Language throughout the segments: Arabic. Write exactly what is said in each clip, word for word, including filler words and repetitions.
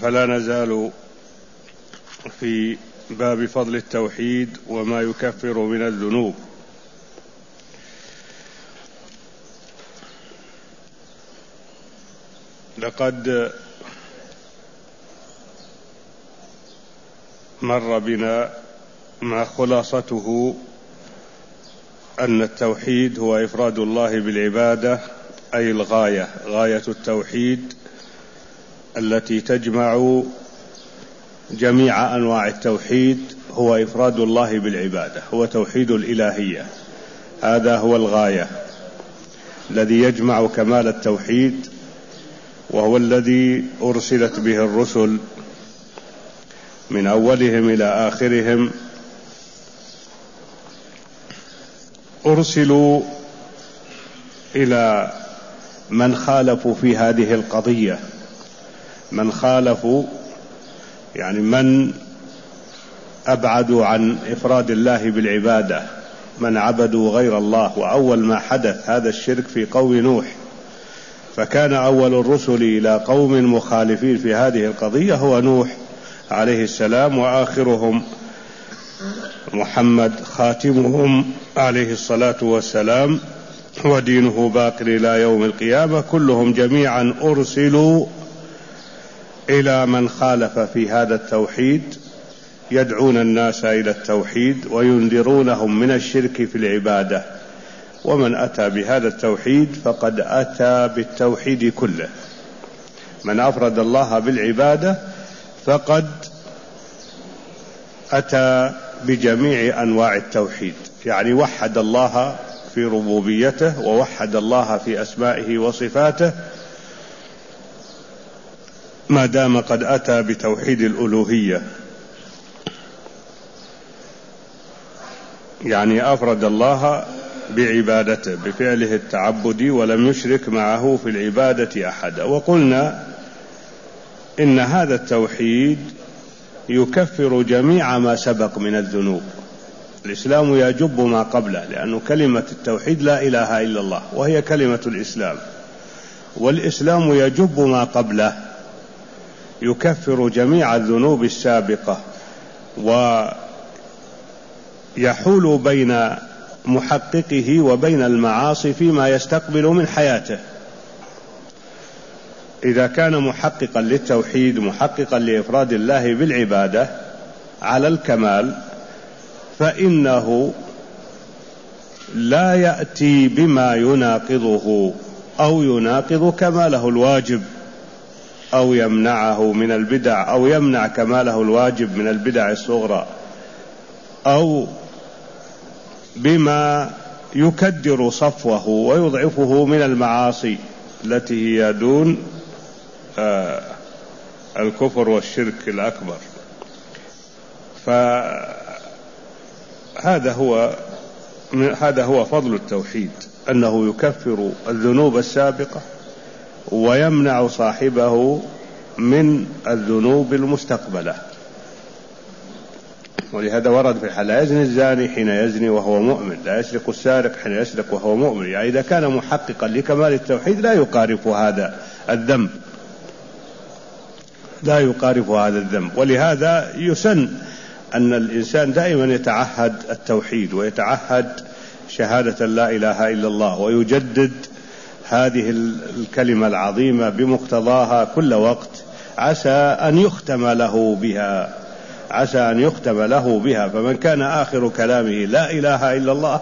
فلا نزال في باب فضل التوحيد وما يكفر من الذنوب. لقد مر بنا ما خلاصته أن التوحيد هو إفراد الله بالعبادة، أي الغاية، غاية التوحيد التي تجمع جميع أنواع التوحيد هو إفراد الله بالعبادة، هو توحيد الإلهية. هذا هو الغاية الذي يجمع كمال التوحيد، وهو الذي أرسلت به الرسل من أولهم إلى آخرهم. أرسلوا إلى من خالفوا في هذه القضية، من خالفوا يعني من أبعدوا عن إفراد الله بالعبادة، من عبدوا غير الله. وأول ما حدث هذا الشرك في قوم نوح، فكان أول الرسل إلى قوم مخالفين في هذه القضية هو نوح عليه السلام، وآخرهم محمد خاتمهم عليه الصلاة والسلام، ودينه باق إلى يوم القيامة. كلهم جميعا أرسلوا إلى من خالف في هذا التوحيد، يدعون الناس إلى التوحيد وينذرونهم من الشرك في العبادة. ومن أتى بهذا التوحيد فقد أتى بالتوحيد كله. من أفرد الله بالعبادة فقد أتى بجميع أنواع التوحيد، يعني وحد الله في ربوبيته، ووحد الله في أسمائه وصفاته، ما دام قد أتى بتوحيد الألوهية، يعني أفرد الله بعبادته بفعله التعبدي ولم يشرك معه في العبادة أحدا. وقلنا إن هذا التوحيد يكفر جميع ما سبق من الذنوب. الإسلام يجب ما قبله، لأن كلمة التوحيد لا إله إلا الله، وهي كلمة الإسلام، والإسلام يجب ما قبله، يكفر جميع الذنوب السابقة، ويحول بين محققه وبين المعاصي فيما يستقبل من حياته. إذا كان محققا للتوحيد، محققا لإفراد الله بالعبادة على الكمال، فإنه لا يأتي بما يناقضه أو يناقض كماله الواجب، أو يمنعه من البدع، أو يمنع كماله الواجب من البدع الصغرى، أو بما يكدر صفوه ويضعفه من المعاصي التي هي دون آه الكفر والشرك الأكبر. فهذا هو هذا هو فضل التوحيد، أنه يكفر الذنوب السابقة ويمنع صاحبه من الذنوب المستقبلة. ولهذا ورد في الحديث: لا يزني الزاني حين يزني وهو مؤمن، لا يسرق السارق حين يسرق وهو مؤمن. يعني إذا كان محققا لكمال التوحيد لا يقارف هذا الذنب، لا يقارف هذا الذنب. ولهذا يسن أن الإنسان دائما يتعهد التوحيد، ويتعهد شهادة لا إله إلا الله، ويجدد هذه الكلمة العظيمة بمقتضاها كل وقت، عسى أن يختم له بها، عسى أن يختم له بها. فمن كان آخر كلامه لا إله إلا الله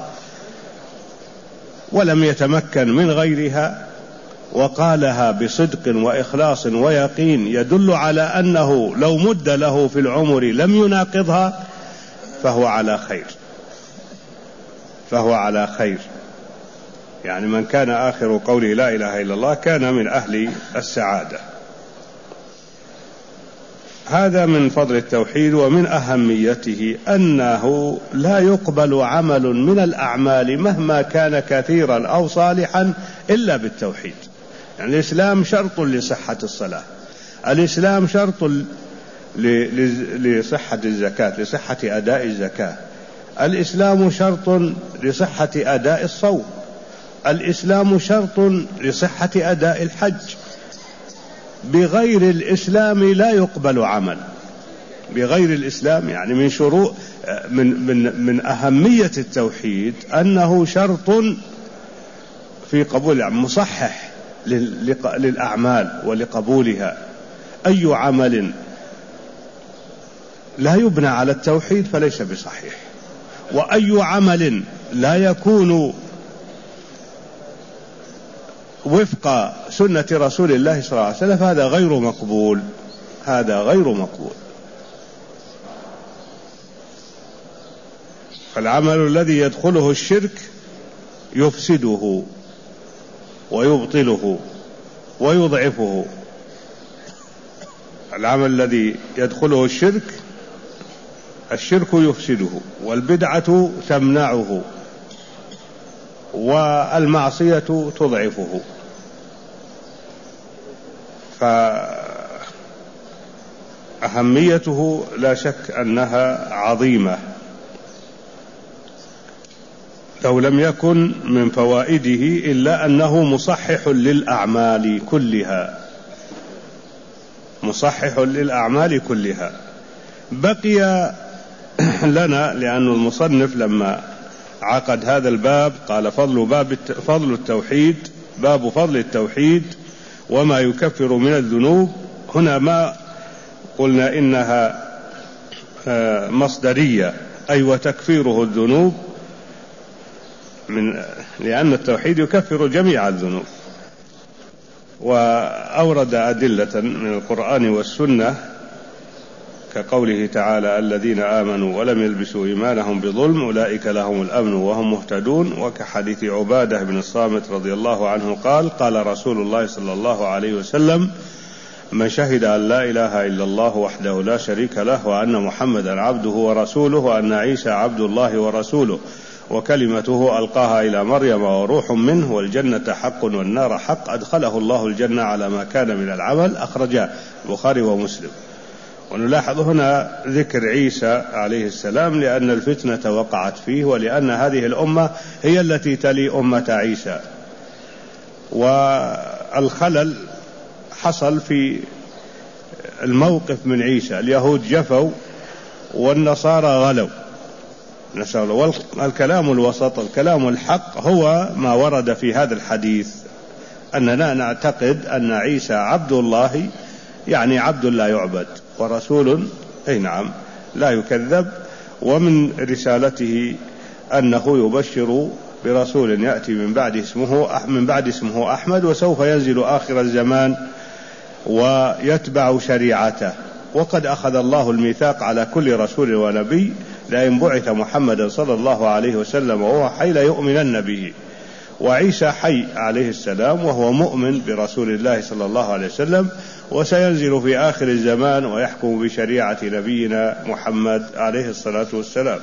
ولم يتمكن من غيرها، وقالها بصدق وإخلاص ويقين يدل على أنه لو مد له في العمر لم يناقضها، فهو على خير، فهو على خير. يعني من كان آخر قوله لا إله إلا الله كان من أهل السعادة. هذا من فضل التوحيد ومن أهميته أنه لا يقبل عمل من الأعمال مهما كان كثيرا أو صالحا إلا بالتوحيد. يعني الإسلام شرط لصحة الصلاة، الإسلام شرط لصحة الزكاة، لصحة أداء الزكاة، الإسلام شرط لصحة أداء الصوم، الإسلام شرط لصحة أداء الحج. بغير الإسلام لا يقبل عمل. بغير الإسلام يعني من شروط من من من أهمية التوحيد أنه شرط في قبول العمل، مصحح للأعمال ولقبولها. أي عمل لا يبنى على التوحيد فليس بصحيح، وأي عمل لا يكون وفق سنة رسول الله صلى الله عليه وسلم فهذا غير مقبول. هذا غير مقبول. فالعمل الذي يدخله الشرك يفسده ويبطله ويضعفه. العمل الذي يدخله الشرك الشرك يفسده، والبدعة تمنعه، والمعصية تضعفه. فأهميته لا شك أنها عظيمة. لو لم يكن من فوائده إلا أنه مصحح للأعمال كلها، مصحح للأعمال كلها. بقي لنا، لأن المصنف لما عقد هذا الباب قال فضل باب فضل التوحيد، باب فضل التوحيد وما يكفر من الذنوب. هنا ما قلنا إنها مصدرية، أي وتكفيره الذنوب، من لأن التوحيد يكفر جميع الذنوب. وأورد أدلة من القرآن والسنة كقوله تعالى الذين آمنوا ولم يلبسوا إيمانهم بظلم أولئك لهم الأمن وهم مهتدون. وكحديث عبادة بن الصامت رضي الله عنه قال قال رسول الله صلى الله عليه وسلم من شهد أن لا إله إلا الله وحده لا شريك له وأن محمدا عبده ورسوله وأن عيسى عبد الله ورسوله وكلمته ألقاها إلى مريم وروح منه والجنة حق والنار حق أدخله الله الجنة على ما كان من العمل. أخرجاه البخاري ومسلم. ونلاحظ هنا ذكر عيسى عليه السلام لأن الفتنة وقعت فيه، ولأن هذه الأمة هي التي تلي أمة عيسى، والخلل حصل في الموقف من عيسى. اليهود جفوا والنصارى غلوا، والكلام الوسط الكلام الحق هو ما ورد في هذا الحديث، أننا نعتقد أن عيسى عبد الله، يعني عبد لا يعبد، ورسول أي نعم لا يكذب. ومن رسالته أنه يبشر برسول يأتي من بعد اسمه من بعد اسمه أحمد وسوف ينزل آخر الزمان ويتبع شريعته. وقد أخذ الله الميثاق على كل رسول ونبي لئن بعث محمدا صلى الله عليه وسلم وهو حي ليؤمنن به. وعيسى حي عليه السلام وهو مؤمن برسول الله صلى الله عليه وسلم، وسينزل في آخر الزمان ويحكم بشريعة نبينا محمد عليه الصلاة والسلام.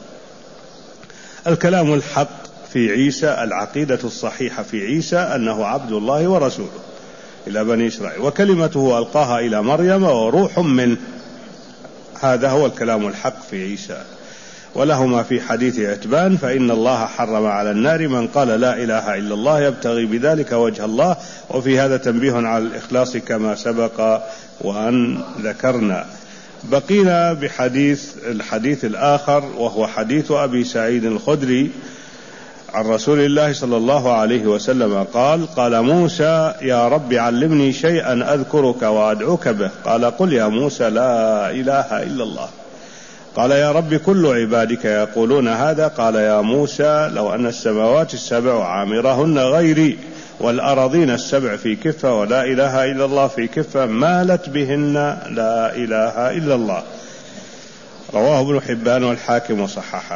الكلام الحق في عيسى، العقيدة الصحيحة في عيسى أنه عبد الله ورسوله إلى بني إسرائيل، وكلمته ألقاها إلى مريم وروح منه. هذا هو الكلام الحق في عيسى. ولهما في حديث عتبان فإن الله حرم على النار من قال لا إله إلا الله يبتغي بذلك وجه الله. وفي هذا تنبيه على الإخلاص كما سبق وأن ذكرنا. بقينا بحديث الحديث الآخر وهو حديث أبي سعيد الخدري عن رسول الله صلى الله عليه وسلم قال قال موسى يا رب علمني شيئا أذكرك وأدعوك به. قال قل يا موسى لا إله إلا الله. قال يا رب كل عبادك يقولون هذا. قال يا موسى لو أن السماوات السبع عامرهن غيري والأراضين السبع في كفة ولا إله إلا الله في كفة مالت بهن لا إله إلا الله. رواه ابن حبان والحاكم وصححه.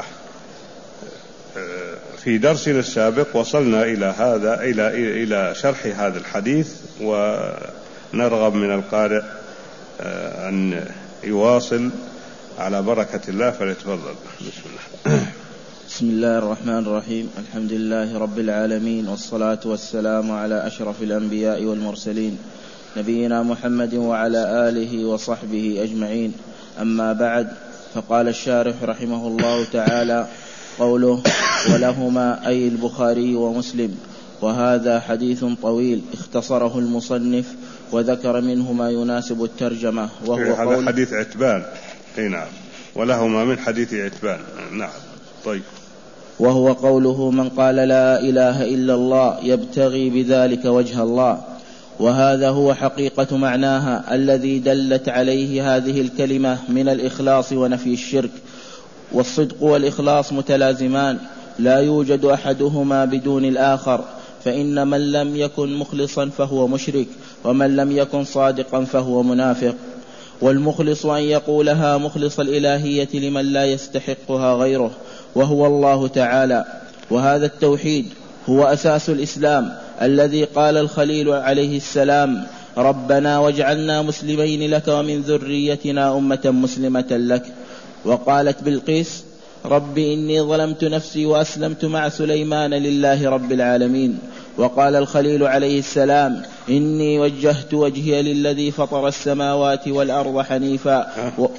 في درسنا السابق وصلنا إلى هذا إلى إلى شرح هذا الحديث، ونرغب من القارئ أن يواصل على بركة الله فليتفضل. بسم الله. بسم الله الرحمن الرحيم. الحمد لله رب العالمين، والصلاة والسلام على أشرف الأنبياء والمرسلين نبينا محمد وعلى آله وصحبه أجمعين. أما بعد، فقال الشارح رحمه الله تعالى قوله ولهما أي البخاري ومسلم وهذا حديث طويل اختصره المصنف وذكر منه ما يناسب الترجمة، وهو هذا حديث عتبان. نعم. ولهما من حديث عتبان. نعم. طيب. وهو قوله: من قال لا إله إلا الله يبتغي بذلك وجه الله. وهذا هو حقيقة معناها الذي دلت عليه هذه الكلمة من الإخلاص ونفي الشرك. والصدق والإخلاص متلازمان، لا يوجد أحدهما بدون الآخر، فإن من لم يكن مخلصا فهو مشرك، ومن لم يكن صادقا فهو منافق. والمخلص أن يقولها مخلص الإلهية لمن لا يستحقها غيره، وهو الله تعالى. وهذا التوحيد هو أساس الإسلام الذي قال الخليل عليه السلام: ربنا واجعلنا مسلمين لك ومن ذريتنا أمة مسلمة لك. وقالت بلقيس: رب إني ظلمت نفسي وأسلمت مع سليمان لله رب العالمين. وقال الخليل عليه السلام: إني وجهت وجهي للذي فطر السماوات والأرض حنيفا و...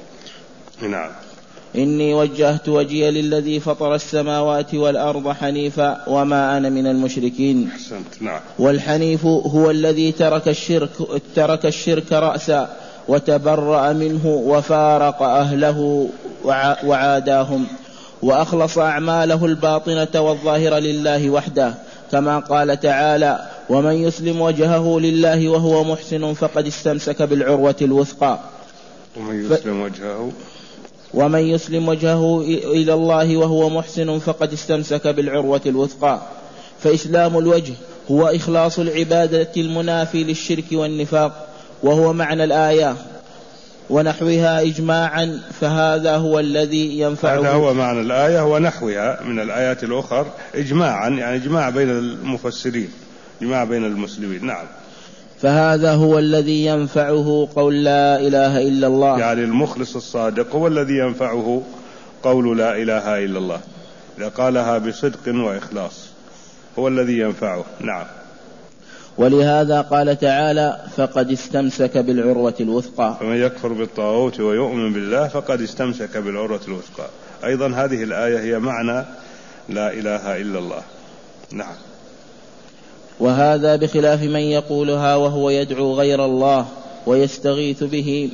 نعم. إني وجهت وجهي للذي فطر السماوات والأرض حنيفا وما أنا من المشركين. نعم. والحنيف هو الذي ترك الشرك, ترك الشرك رأسا وتبرأ منه وفارق أهله وعاداهم، وأخلص أعماله الباطنة والظاهرة لله وحده، كما قال تعالى: ومن يسلم وجهه لله وهو محسن فقد استمسك بالعروة الوثقى. ومن يسلم وجهه ومن يسلم وجهه إلى الله وهو محسن فقد استمسك بالعروة الوثقى. فإسلام الوجه هو إخلاص العبادة المنافي للشرك والنفاق، وهو معنى الآية ونحوها إجماعا، فهذا هو الذي ينفعه. هذا هو معنى الآية ونحوها من الآيات الأخرى إجماعا، يعني إجماع بين المفسرين، إجماع بين المسلمين. نعم. فهذا هو الذي ينفعه قول لا إله إلا الله، يعني المخلص الصادق هو الذي ينفعه قول لا إله إلا الله، إذا قالها بصدق وإخلاص هو الذي ينفعه. نعم. ولهذا قال تعالى: فقد استمسك بالعروة الوثقى. فمن يكفر بالطاغوت ويؤمن بالله فقد استمسك بالعروة الوثقى. أيضا هذه الآية هي معنى لا إله إلا الله. نعم. وهذا بخلاف من يقولها وهو يدعو غير الله ويستغيث به,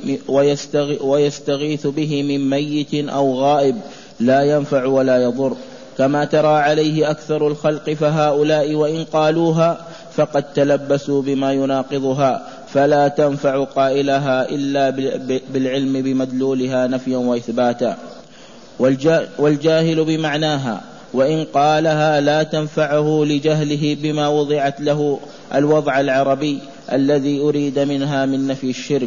ويستغيث به من ميت أو غائب لا ينفع ولا يضر، كما ترى عليه أكثر الخلق، فهؤلاء وإن قالوها فقد تلبسوا بما يناقضها، فلا تنفع قائلها إلا بالعلم بمدلولها نفيا وإثباتا. والجاهل بمعناها وإن قالها لا تنفعه لجهله بما وضعت له الوضع العربي الذي أريد منها من نفي الشرك.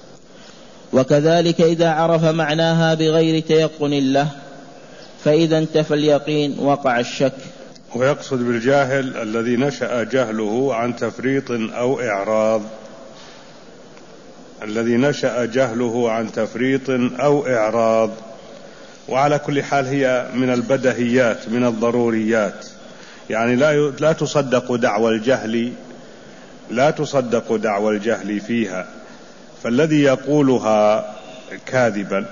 وكذلك إذا عرف معناها بغير تيقن له، فإذا انتفى اليقين وقع الشك. ويقصد بالجاهل الذي نشأ جهله عن تفريط أو إعراض، الذي نشأ جهله عن تفريط أو إعراض. وعلى كل حال هي من البدهيات، من الضروريات، يعني لا لا تصدق دعوى الجهل، لا تصدق دعوى الجهل فيها. فالذي يقولها كاذبا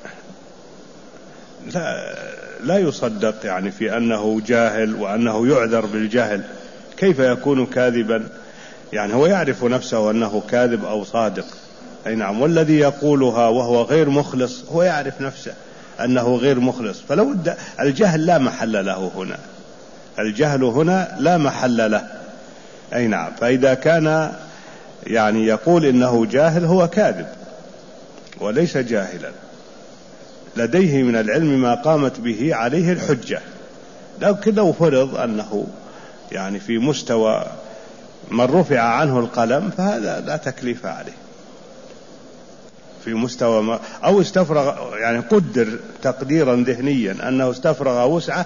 لا لا يصدق، يعني في أنه جاهل وأنه يعذر بالجهل. كيف يكون كاذبا؟ يعني هو يعرف نفسه أنه كاذب أو صادق. أي نعم. والذي يقولها وهو غير مخلص هو يعرف نفسه أنه غير مخلص. فلو الجهل لا محل له هنا، الجهل هنا لا محل له. أي نعم. فإذا كان يعني يقول إنه جاهل هو كاذب وليس جاهلا، لديه من العلم ما قامت به عليه الحجة. لكن لو فرض أنه يعني في مستوى من رفع عنه القلم فهذا لا تكليف عليه، في مستوى ما أو استفرغ، يعني قدر تقديرا ذهنيا أنه استفرغ وسعه،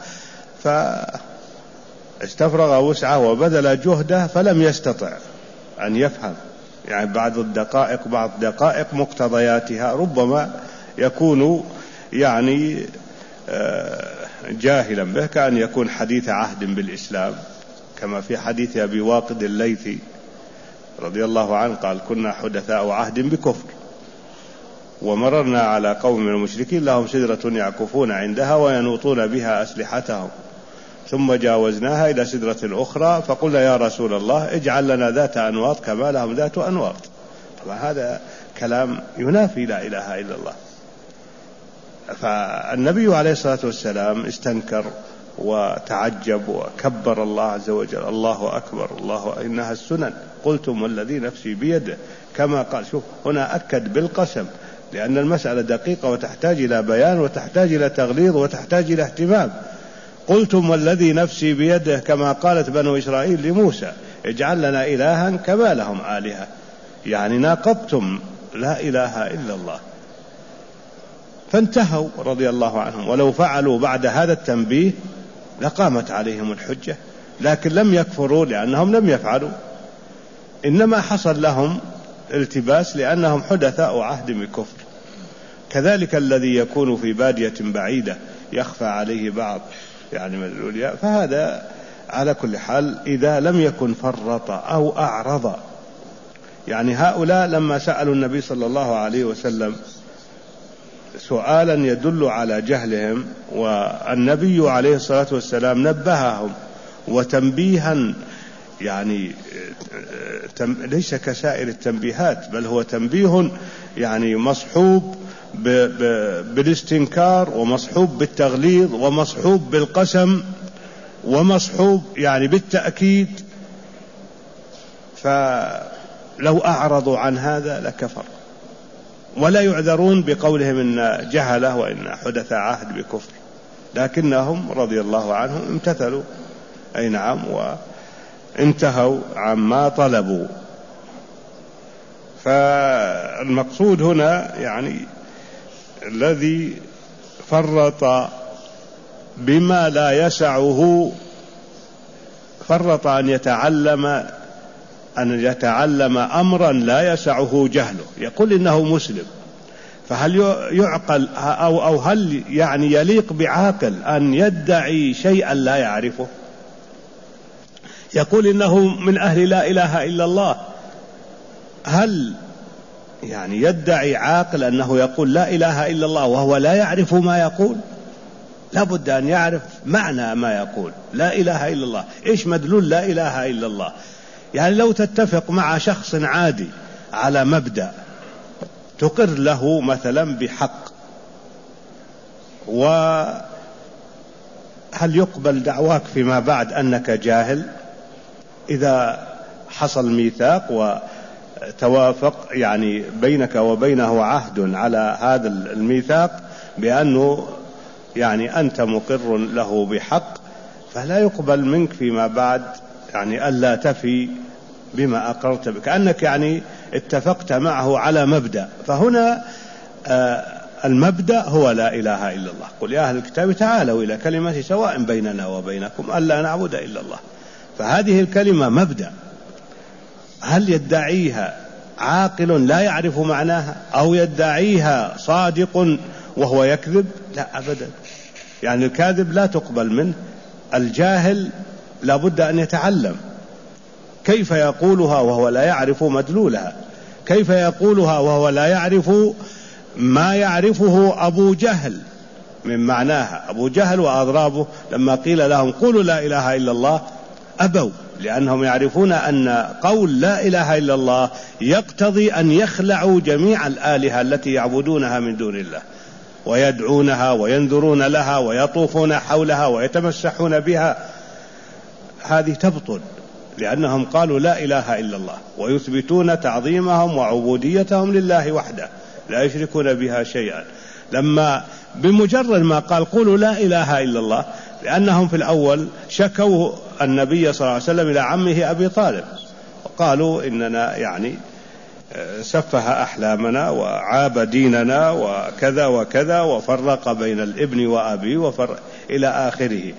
فاستفرغ وسعه وبذل جهده فلم يستطع أن يفهم يعني بعض الدقائق بعض دقائق مقتضياتها، ربما يكون يعني جاهلا به، كأن يكون حديث عهد بالإسلام، كما في حديث أبي واقد الليثي رضي الله عنه قال: كنا حدثاء عهد بكفر، ومررنا على قوم من المشركين لهم سدرة يعكفون عندها وينوطون بها أسلحتهم، ثم جاوزناها إلى سدرة أخرى فقلنا يا رسول الله اجعل لنا ذات أنواط كما لهم ذات أنواط. وهذا كلام ينافي لا إله إلا الله. فالنبي عليه الصلاة والسلام استنكر وتعجب وكبر الله عز وجل، الله أكبر، الله إنها السنن، قلتم والذي نفسي بيده، كما قال. شوف هنا أكد بالقسم، لأن المسألة دقيقة وتحتاج إلى بيان وتحتاج إلى تغليظ وتحتاج إلى اهتمام. قلتم والذي نفسي بيده، كما قالت بنو إسرائيل لموسى اجعل لنا إلها كما لهم آلهة، يعني ناقضتم لا إله إلا الله. فانتهوا رضي الله عنهم، ولو فعلوا بعد هذا التنبيه لقامت عليهم الحجة، لكن لم يكفروا لأنهم لم يفعلوا، إنما حصل لهم التباس لأنهم حدثاء عهد بكفر. كذلك الذي يكون في بادية بعيدة يخفى عليه بعض يعني من الأولياء، فهذا على كل حال إذا لم يكن فرط أو أعرض. يعني هؤلاء لما سألوا النبي صلى الله عليه وسلم سؤالا يدل على جهلهم، والنبي عليه الصلاة والسلام نبههم وتنبيها يعني ليس كسائر التنبيهات، بل هو تنبيه يعني مصحوب بالاستنكار ومصحوب بالتغليظ ومصحوب بالقسم ومصحوب يعني بالتأكيد. فلو أعرضوا عن هذا لكفر، ولا يعذرون بقولهم إن جهله وإن حدث عهد بكفر، لكنهم رضي الله عنهم امتثلوا أي نعم وانتهوا عما طلبوا. فالمقصود هنا يعني الذي فرط بما لا يسعه، فرط أن يتعلم أن يتعلم أمرا لا يسعه جهله، يقول إنه مسلم، فهل يعقل أو, أو هل يعني يليق بعاقل أن يدعي شيئا لا يعرفه؟ يقول إنه من أهل لا إله إلا الله، هل يعني يدعي عاقل أنه يقول لا إله إلا الله وهو لا يعرف ما يقول؟ لا بد أن يعرف معنى ما يقول لا إله إلا الله، إيش مدلول لا إله إلا الله. يعني لو تتفق مع شخص عادي على مبدأ تقر له مثلا بحق، وهل يقبل دعواك فيما بعد أنك جاهل؟ إذا حصل ميثاق وتوافق يعني بينك وبينه عهد على هذا الميثاق بأنه يعني أنت مقر له بحق، فلا يقبل منك فيما بعد يعني ألا تفي بما أقررت بك، كأنك يعني اتفقت معه على مبدأ. فهنا آه المبدأ هو لا إله إلا الله. قل يا أهل الكتاب تعالوا إلى كلمة سواء بيننا وبينكم ألا نعبد إلا الله. فهذه الكلمة مبدأ، هل يدعيها عاقل لا يعرف معناها أو يدعيها صادق وهو يكذب؟ لا أبدا. يعني الكاذب لا تقبل منه، الجاهل لا بد أن يتعلم كيف يقولها وهو لا يعرف مدلولها، كيف يقولها وهو لا يعرف ما يعرفه أبو جهل من معناها. أبو جهل وأضرابه لما قيل لهم قولوا لا إله إلا الله أبوا، لأنهم يعرفون أن قول لا إله إلا الله يقتضي أن يخلعوا جميع الآلهة التي يعبدونها من دون الله ويدعونها وينذرون لها ويطوفون حولها ويتمسحون بها. هذه تبطل لأنهم قالوا لا إله إلا الله، ويثبتون تعظيمهم وعبوديتهم لله وحده لا يشركون بها شيئا. لما بمجرد ما قال قولوا لا إله إلا الله، لأنهم في الأول شكوا النبي صلى الله عليه وسلم إلى عمه أبي طالب وقالوا إننا يعني سفه أحلامنا وعاب ديننا وكذا وكذا وفرق بين الابن وأبيه وفرق إلى آخره.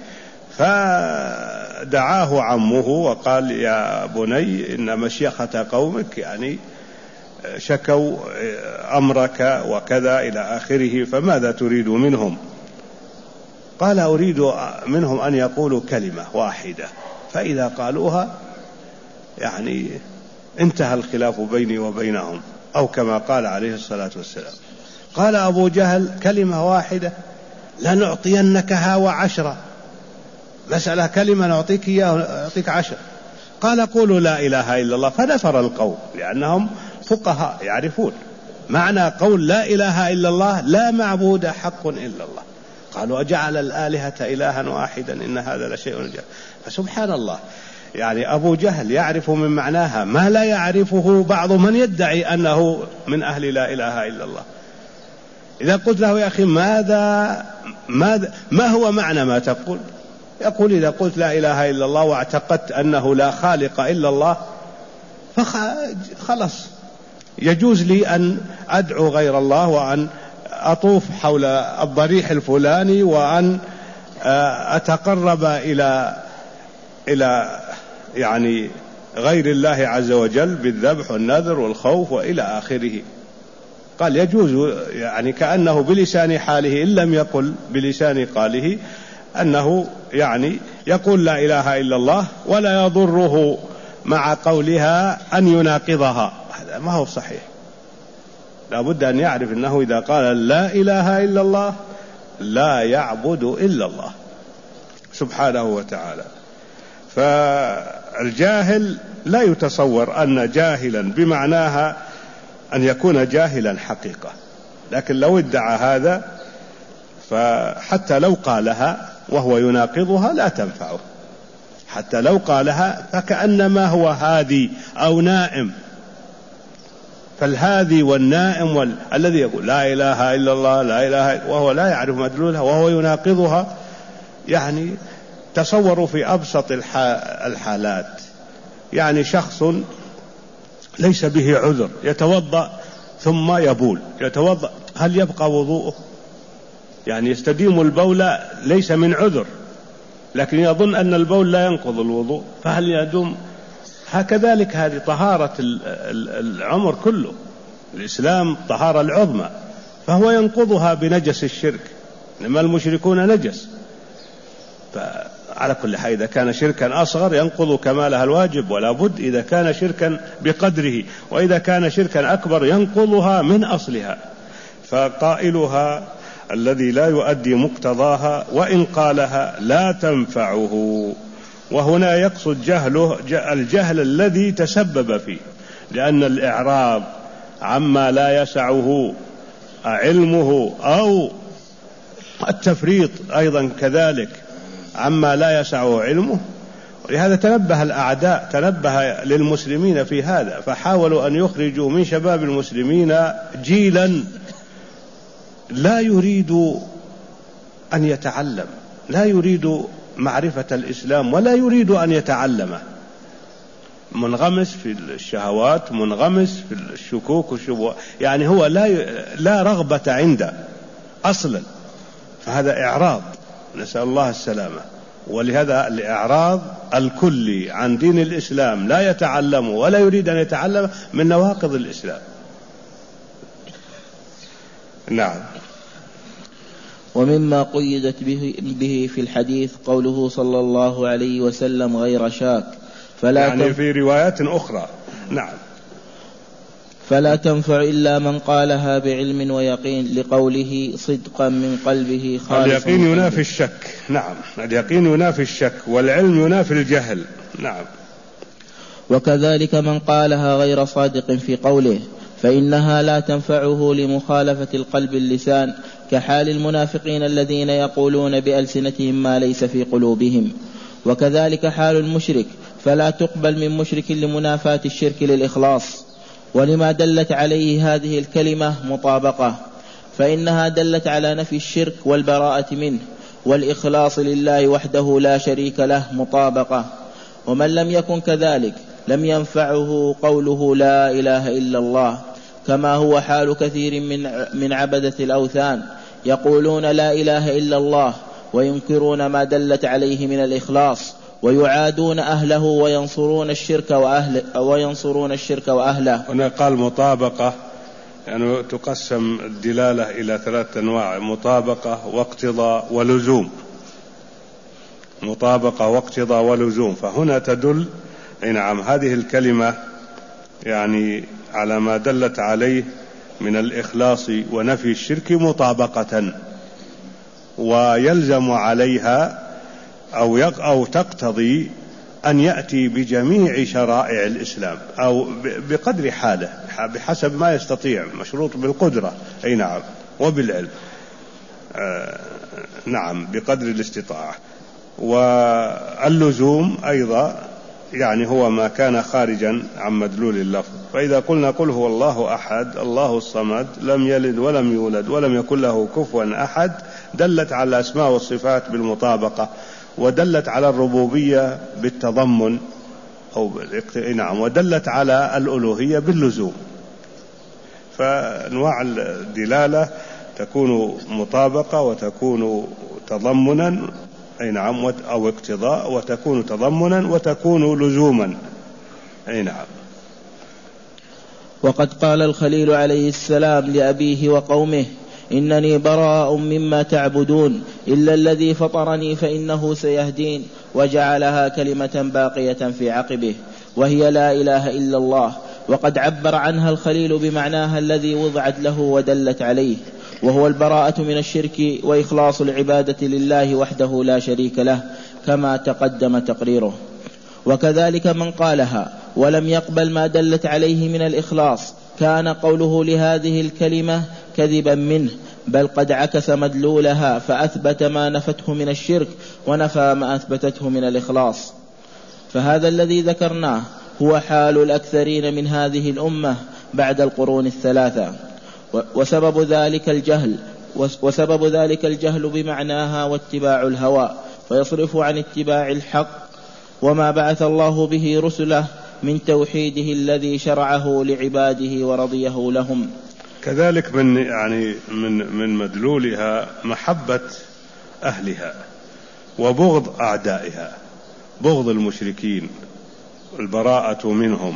فدعاه عمه وقال يا بني إن مشيخة قومك يعني شكوا أمرك وكذا إلى آخره، فماذا تريد منهم؟ قال أريد منهم أن يقولوا كلمة واحدة، فإذا قالوها يعني انتهى الخلاف بيني وبينهم، أو كما قال عليه الصلاة والسلام. قال أبو جهل كلمة واحدة لنعطينكها وعشرة، مسألة كلمة نعطيك إياه أعطيك عشر. قال قولوا لا إله إلا الله، فنفر القوم لأنهم فقهاء يعرفون معنى قول لا إله إلا الله، لا معبود حق إلا الله. قالوا أجعل الآلهة إلها واحدا إن هذا لشيء عجاب. فسبحان الله، يعني أبو جهل يعرف من معناها ما لا يعرفه بعض من يدعي أنه من أهل لا إله إلا الله. إذا قلت له يا أخي ماذا ماذا ما هو معنى ما تقول، يقول إذا قلت لا إله إلا الله واعتقدت أنه لا خالق إلا الله فخلص يجوز لي أن أدعو غير الله، وأن أطوف حول الضريح الفلاني، وأن أتقرب إلى إلى يعني غير الله عز وجل بالذبح والنذر والخوف وإلى آخره. قال يجوز، يعني كأنه بلسان حاله إن لم يقل بلسان قاله أنه يعني يقول لا إله إلا الله ولا يضره مع قولها أن يناقضها. هذا ما هو صحيح. لا بد أن يعرف أنه إذا قال لا إله إلا الله لا يعبد إلا الله سبحانه وتعالى. فالجاهل لا يتصور أن جاهلا بمعناها أن يكون جاهلا حقيقة، لكن لو ادعى هذا فحتى لو قالها وهو يناقضها لا تنفعه، حتى لو قالها فكأنما هو هادي أو نائم. فالهادي والنائم وال... الذي يقول لا إله إلا الله لا إله إلا وهو لا يعرف مدلولها وهو يناقضها، يعني تصوروا في أبسط الحالات، يعني شخص ليس به عذر يتوضأ ثم يبول، يتوضأ هل يبقى وضوءه؟ يعني يستديم البول ليس من عذر، لكن يظن أن البول لا ينقض الوضوء، فهل يدوم؟ هكذلك هذه طهارة العمر كله، الإسلام طهارة العظمى، فهو ينقضها بنجس الشرك، لما المشركون نجس. فعلى كل حال إذا كان شركا أصغر ينقض كمالها الواجب ولا بد، إذا كان شركا بقدره، وإذا كان شركا أكبر ينقضها من أصلها. فقائلها الذي لا يؤدي مقتضاها وإن قالها لا تنفعه. وهنا يقصد جهله الجهل الذي تسبب فيه، لأن الإعراض عما لا يسعه علمه أو التفريط أيضا كذلك عما لا يسعه علمه. ولهذا تنبه الأعداء، تنبه للمسلمين في هذا، فحاولوا أن يخرجوا من شباب المسلمين جيلا لا يريد أن يتعلم، لا يريد معرفة الإسلام ولا يريد أن يتعلمه، منغمس في الشهوات، منغمس في الشكوك والشبهات، يعني هو لا لا رغبة عنده أصلا. فهذا إعراض، نسأل الله السلامة. ولهذا الإعراض الكلي عن دين الإسلام لا يتعلمه ولا يريد أن يتعلمه من نواقض الإسلام. نعم. ومما قيدت به, به في الحديث قوله صلى الله عليه وسلم غير شاك، فلا يعني في روايات أخرى. نعم. فلا تنفع إلا من قالها بعلم ويقين، لقوله صدقا من قلبه خالصا. اليقين ينافي الشك. نعم، اليقين ينافي الشك، والعلم ينافي الجهل. نعم. وكذلك من قالها غير صادق في قوله، فإنها لا تنفعه لمخالفة القلب اللسان، كحال المنافقين الذين يقولون بألسنتهم ما ليس في قلوبهم. وكذلك حال المشرك، فلا تقبل من مشرك لمنافاة الشرك للإخلاص. ولما دلت عليه هذه الكلمة مطابقة، فإنها دلت على نفي الشرك والبراءة منه والإخلاص لله وحده لا شريك له مطابقة. ومن لم يكن كذلك لم ينفعه قوله لا إله إلا الله، كما هو حال كثير من من عبدة الأوثان، يقولون لا إله إلا الله وينكرون ما دلت عليه من الإخلاص، ويعادون أهله وينصرون الشرك وأهله وينصرون الشرك وأهله. هنا قال مطابقة، يعني تقسم الدلالة إلى ثلاثة أنواع: مطابقة واقتضاء ولزوم. مطابقة واقتضاء ولزوم. فهنا تدل نعم هذه الكلمة يعني على ما دلت عليه من الإخلاص ونفي الشرك مطابقة، ويلزم عليها أو, أو تقتضي أن يأتي بجميع شرائع الإسلام أو بقدر حاله بحسب ما يستطيع، مشروط بالقدرة أي نعم وبالعلم آه نعم بقدر الاستطاعة. واللزوم أيضا يعني هو ما كان خارجا عن مدلول اللفظ. فإذا قلنا قل هو الله أحد الله الصمد لم يلد ولم يولد ولم يكن له كفوا أحد، دلت على الأسماء والصفات بالمطابقة، ودلت على الربوبية بالتضمن أو نعم، ودلت على الألوهية باللزوم. فأنواع الدلالة تكون مطابقة وتكون تضمنا أي نعم أو اقتضاء، وتكون تضمنا وتكون لزوما أي نعم. وقد قال الخليل عليه السلام لأبيه وقومه إنني براء مما تعبدون إلا الذي فطرني فإنه سيهدين، وجعلها كلمة باقية في عقبه وهي لا إله إلا الله. وقد عبر عنها الخليل بمعناها الذي وضعت له ودلت عليه، وهو البراءة من الشرك وإخلاص العبادة لله وحده لا شريك له كما تقدم تقريره. وكذلك من قالها ولم يقبل ما دلت عليه من الإخلاص كان قوله لهذه الكلمة كذبا منه، بل قد عكس مدلولها فأثبت ما نفته من الشرك ونفى ما أثبتته من الإخلاص. فهذا الذي ذكرناه هو حال الأكثرين من هذه الأمة بعد القرون الثلاثة، وسبب ذلك الجهل وسبب ذلك الجهل بمعناها واتباع الهوى، فيصرف عن اتباع الحق وما بعث الله به رسله من توحيده الذي شرعه لعباده ورضيه لهم. كذلك من يعني من من مدلولها محبة أهلها وبغض أعدائها، بغض المشركين، البراءة منهم.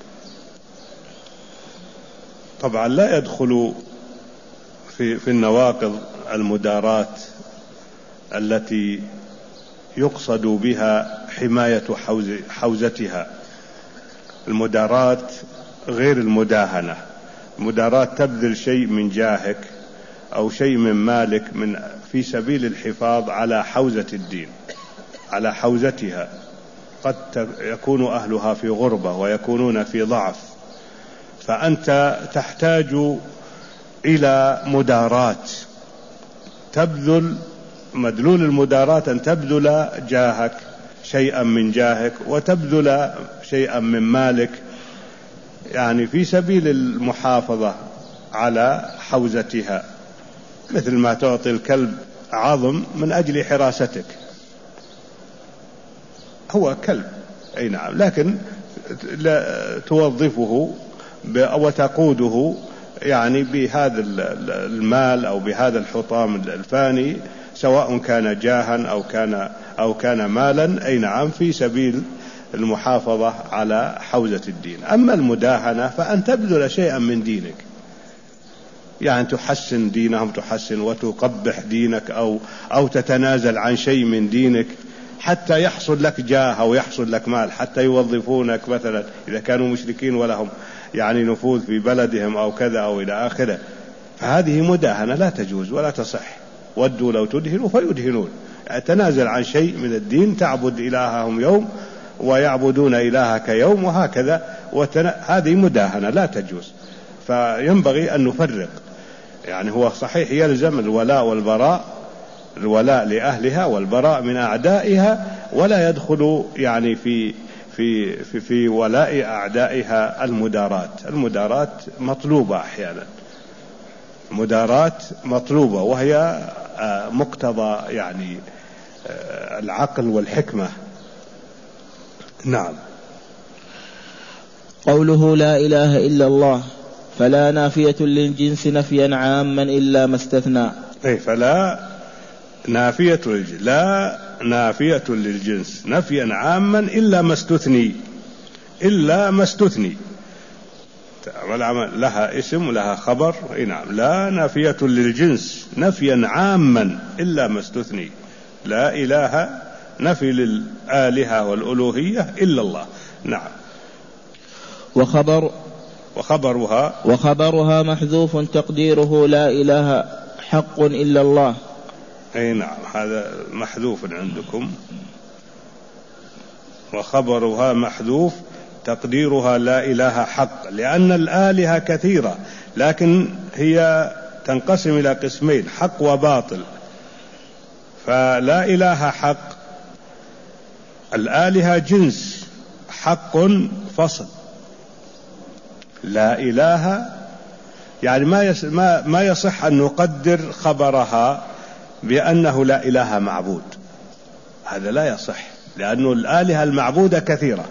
طبعا لا يدخل في في النواقض المدارات التي يقصد بها حماية حوزتها. المدارات غير المداهنة. المدارات تبذل شيء من جاهك أو شيء من مالك من في سبيل الحفاظ على حوزة الدين، على حوزتها. قد يكون أهلها في غربة ويكونون في ضعف، فأنت تحتاج إلى مدارات، تبذل مدلول المدارات أن تبذل جاهك شيئا من جاهك وتبذل شيئا من مالك، يعني في سبيل المحافظة على حوزتها، مثل ما تعطي الكلب عظم من أجل حراستك، هو كلب أي نعم، لكن لا توظفه وتقوده يعني بهذا المال أو بهذا الحطام الفاني، سواء كان جاها أو كان أو كان مالا أي نعم، في سبيل المحافظة على حوزة الدين. أما المداهنة فأن تبذل شيئا من دينك، يعني تحسن دينهم، تحسن وتقبح دينك أو أو تتنازل عن شيء من دينك حتى يحصل لك جاه أو يحصل لك مال، حتى يوظفونك مثلا إذا كانوا مشركين ولهم يعني نفوذ في بلدهم أو كذا أو إلى آخره. فهذه مداهنة لا تجوز ولا تصح. ودوا لو تدهنوا فيدهنون، تنازل عن شيء من الدين، تعبد إلههم يوم ويعبدون إلهك يوم وهكذا، هذه مداهنة لا تجوز. فينبغي أن نفرق، يعني هو صحيح يلزم الولاء والبراء، الولاء لأهلها والبراء من أعدائها، ولا يدخل يعني في في في, في ولاء أعدائها المدارات. المدارات مطلوبة أحيانا، مدارات مطلوبة، وهي مقتضى يعني العقل والحكمة. نعم. قوله لا إله إلا الله فلا نافية للجنس نفيا عاما إلا ما استثنى. أي فلا نافية للجنس، لا نافية للجنس نفيا عاما إلا ما استثني، إلا ما استثني. لها اسم ولها خبر. أي نعم. لا نافية للجنس نفيا عاما إلا ما استثني. لا إله نفي للآلهة والألوهية إلا الله. نعم. وخبر وخبرها وخبرها محذوف تقديره لا إله حق إلا الله. أي نعم، هذا محذوف عندكم، وخبرها محذوف تقديرها لا إله حق، لأن الآلهة كثيرة لكن هي تنقسم إلى قسمين، حق وباطل. فلا إله حق، الآلهة جنس، حق فصل. لا إله يعني ما ما يصح أن نقدر خبرها بأنه لا إله معبود، هذا لا يصح، لأن الآلهة المعبودة كثيرة،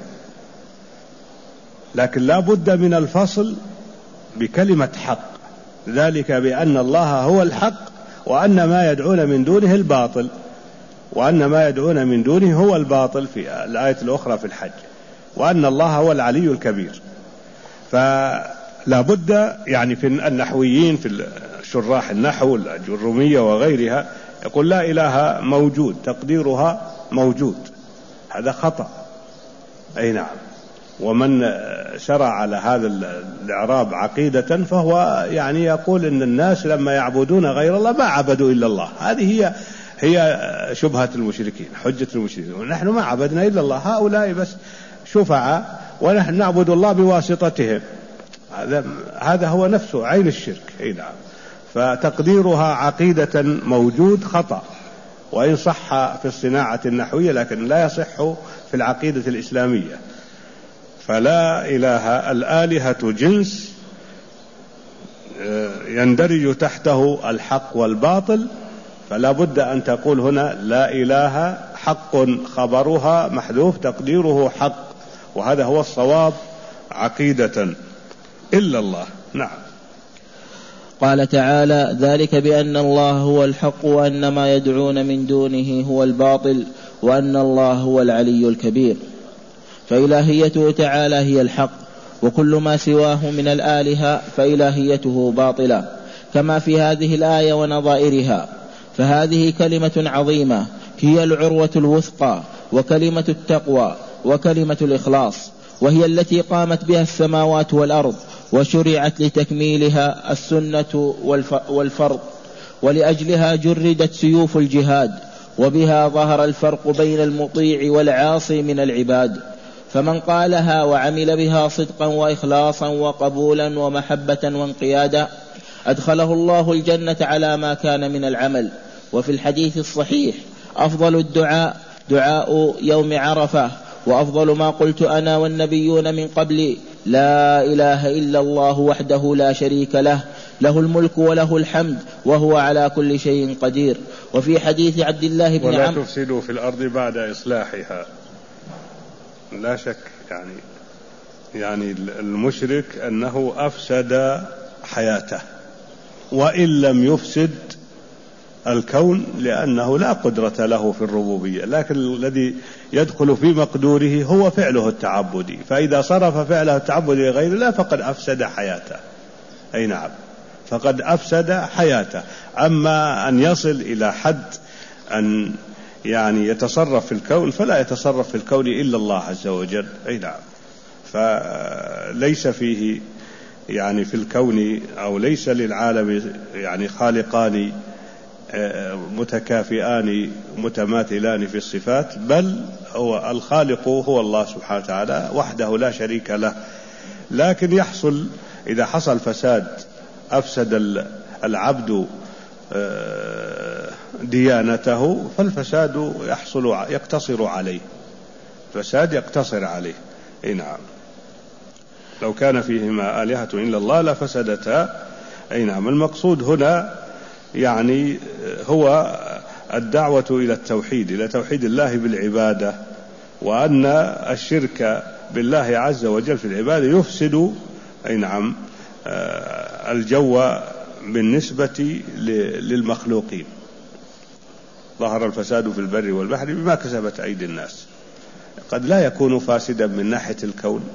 لكن لا بد من الفصل بكلمة حق، ذلك بأن الله هو الحق، وأن ما يدعون من دونه الباطل، وأن ما يدعون من دونه هو الباطل في الآية الأخرى في الحج، وأن الله هو العلي الكبير. فلا بد يعني في النحويين، في شراح النحو الجرمية وغيرها، يقول لا إله موجود، تقديرها موجود، هذا خطأ. أي نعم. ومن شرع على هذا الإعراب عقيدة فهو يعني يقول إن الناس لما يعبدون غير الله ما عبدوا إلا الله. هذه هي هي شبهة المشركين، حجة المشركين، ونحن ما عبدنا إلا الله، هؤلاء بس شفعاء ونحن نعبد الله بواسطتهم. هذا هذا هو نفسه عين الشرك. أي نعم. فتقديرها عقيدة موجود خطأ، وإن صح في الصناعة النحوية لكن لا يصح في العقيدة الإسلامية. فلا إله، الآلهة جنس يندرج تحته الحق والباطل، فلا بد أن تقول هنا لا إله حق، خبرها محذوف تقديره حق، وهذا هو الصواب عقيدة إلا الله. نعم. قال تعالى: ذلك بأن الله هو الحق وأن ما يدعون من دونه هو الباطل وأن الله هو العلي الكبير. فإلهيته تعالى هي الحق، وكل ما سواه من الآلهة فإلهيته باطلة، كما في هذه الآية ونظائرها. فهذه كلمة عظيمة هي العروة الوثقى، وكلمة التقوى، وكلمة الإخلاص، وهي التي قامت بها السماوات والأرض، وشرعت لتكميلها السنة والفرض، ولأجلها جردت سيوف الجهاد، وبها ظهر الفرق بين المطيع والعاصي من العباد. فمن قالها وعمل بها صدقا وإخلاصا وقبولا ومحبة وانقيادا أدخله الله الجنة على ما كان من العمل. وفي الحديث الصحيح: أفضل الدعاء دعاء يوم عرفة، وأفضل ما قلت أنا والنبيون من قبلي لا إله إلا الله وحده لا شريك له، له الملك وله الحمد وهو على كل شيء قدير. وفي حديث عبد الله بن عمرو: ولا تفسدوا في الأرض بعد إصلاحها. لا شك يعني يعني المشرك أنه أفسد حياته، وإن لم يفسد الكون، لأنه لا قدرة له في الربوبية، لكن الذي يدخل في مقدوره هو فعله التعبدي، فإذا صرف فعله التعبدي لغير الله فقد أفسد حياته. أي نعم، فقد أفسد حياته. أما أن يصل إلى حد أن يعني يتصرف في الكون، فلا يتصرف في الكون إلا الله عز وجل. أي نعم. فليس فيه يعني في الكون، أو ليس للعالم يعني خالقان متكافئان متماثلان في الصفات، بل هو الخالق هو الله سبحانه وتعالى وحده لا شريك له. لكن يحصل إذا حصل فساد، أفسد العبد ديانته، فالفساد يحصل يقتصر عليه، فساد يقتصر عليه. أي نعم. لو كان فيهما آلهة إلا الله لفسدتا. أي نعم. المقصود هنا يعني هو الدعوة إلى التوحيد، إلى توحيد الله بالعبادة، وأن الشرك بالله عز وجل في العبادة يفسد أي نعم الجو بالنسبة للمخلوقين. ظهر الفساد في البر والبحر بما كسبت أيدي الناس. قد لا يكون فاسدا من ناحية الكون،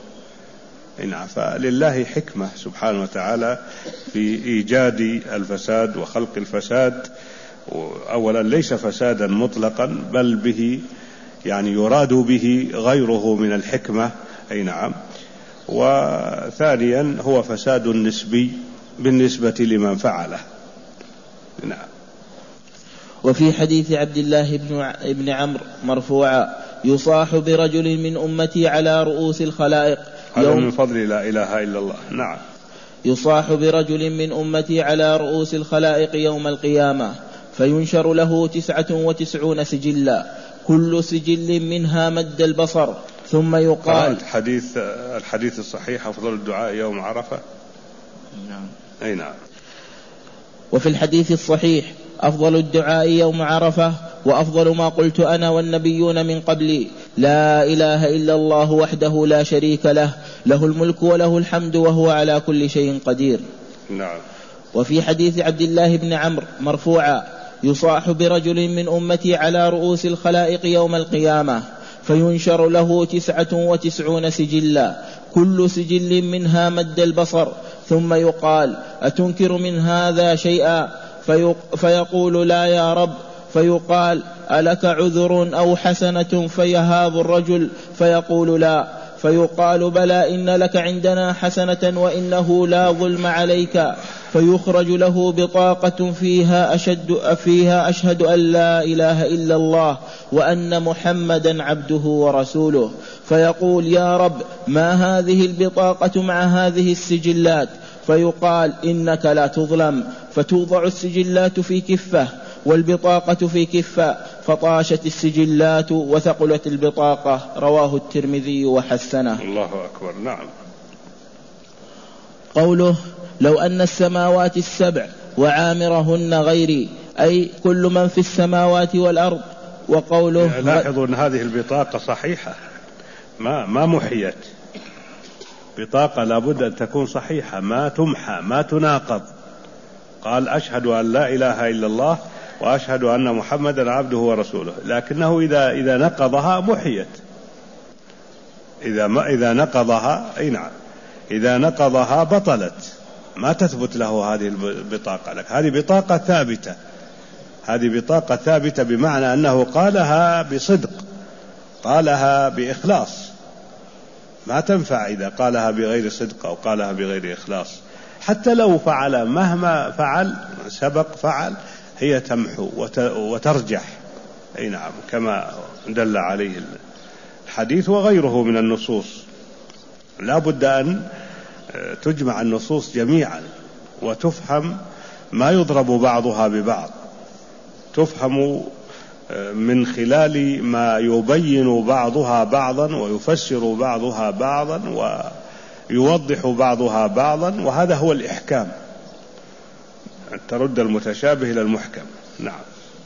فلله حكمة سبحانه وتعالى في إيجاد الفساد وخلق الفساد. أولا ليس فسادا مطلقا، بل به يعني يراد به غيره من الحكمة. أي نعم. وثانيا هو فساد نسبي بالنسبة لمن فعله. نعم. وفي حديث عبد الله بن عمرو مرفوعا يصاح برجل من أمتي على رؤوس الخلائق هذا من فضل لا إله إلا الله. نعم. يصاح برجل من أمتي على رؤوس الخلائق يوم القيامة فينشر له تسعة وتسعون سجلا كل سجل منها مد البصر ثم يقال حديث الحديث الصحيح أفضل الدعاء يوم عرفة. نعم. أي نعم. وفي الحديث الصحيح أفضل الدعاء يوم عرفة وأفضل ما قلت أنا والنبيون من قبلي لا إله إلا الله وحده لا شريك له له الملك وله الحمد وهو على كل شيء قدير. نعم. وفي حديث عبد الله بن عمرو مرفوعا يصاح برجل من أمتي على رؤوس الخلائق يوم القيامة فينشر له تسعة وتسعون سجلا كل سجل منها مد البصر ثم يقال أتنكر من هذا شيئا فيقول لا يا رب فيقال ألك عذر أو حسنة فيهاب الرجل فيقول لا فيقال بلى إن لك عندنا حسنة وإنه لا ظلم عليك فيخرج له بطاقة فيها أشد فيها أشهد أن لا إله إلا الله وأن محمدا عبده ورسوله فيقول يا رب ما هذه البطاقة مع هذه السجلات فيقال إنك لا تظلم فتوضع السجلات في كفة والبطاقة في كفة فطاشت السجلات وثقلت البطاقة. رواه الترمذي وحسنه. الله أكبر. نعم. قوله لو أن السماوات السبع وعامرهن غيري أي كل من في السماوات والأرض. وقوله لاحظوا أن هذه البطاقة صحيحة ما ما محيت. بطاقة لابد أن تكون صحيحة ما تمحى ما تناقض. قال أشهد أن لا إله إلا الله وأشهد أن محمدا عبده ورسوله لكنه إذا إذا نقضها محيت. إذا ما إذا نقضها أي نعم إذا نقضها بطلت ما تثبت له هذه البطاقة لك. هذه بطاقة ثابتة هذه بطاقة ثابتة بمعنى أنه قالها بصدق قالها بإخلاص. ما تنفع إذا قالها بغير صدق أو قالها بغير إخلاص. حتى لو فعل مهما فعل سبق فعل هي تمحو وترجح. أي نعم كما دل عليه الحديث وغيره من النصوص. لا بد أن تجمع النصوص جميعا وتفهم ما يضرب بعضها ببعض تفهم من خلال ما يبين بعضها بعضا ويفسر بعضها بعضا ويوضح بعضها بعضا وهذا هو الإحكام أن ترد المتشابه إلى المحكم. نعم.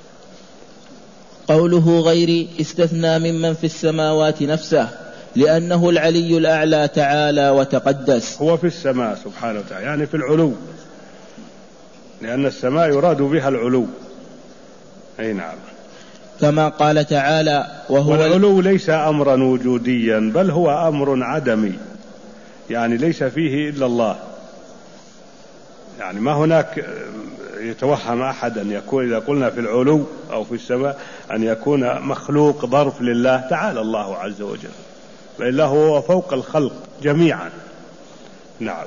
قوله غيري استثنى ممن في السماوات نفسه لأنه العلي الأعلى تعالى وتقدس. هو في السماء سبحانه وتعالى يعني في العلو لأن السماء يراد بها العلو. أي نعم. كما قال تعالى وهو والعلو ليس أمرا وجوديا بل هو أمر عدمي يعني ليس فيه إلا الله. يعني ما هناك يتوهم أحد أن يكون إذا قلنا في العلو أو في السماء أن يكون مخلوق ظرف لله تعالى الله عز وجل فإلا هو فوق الخلق جميعا. نعم.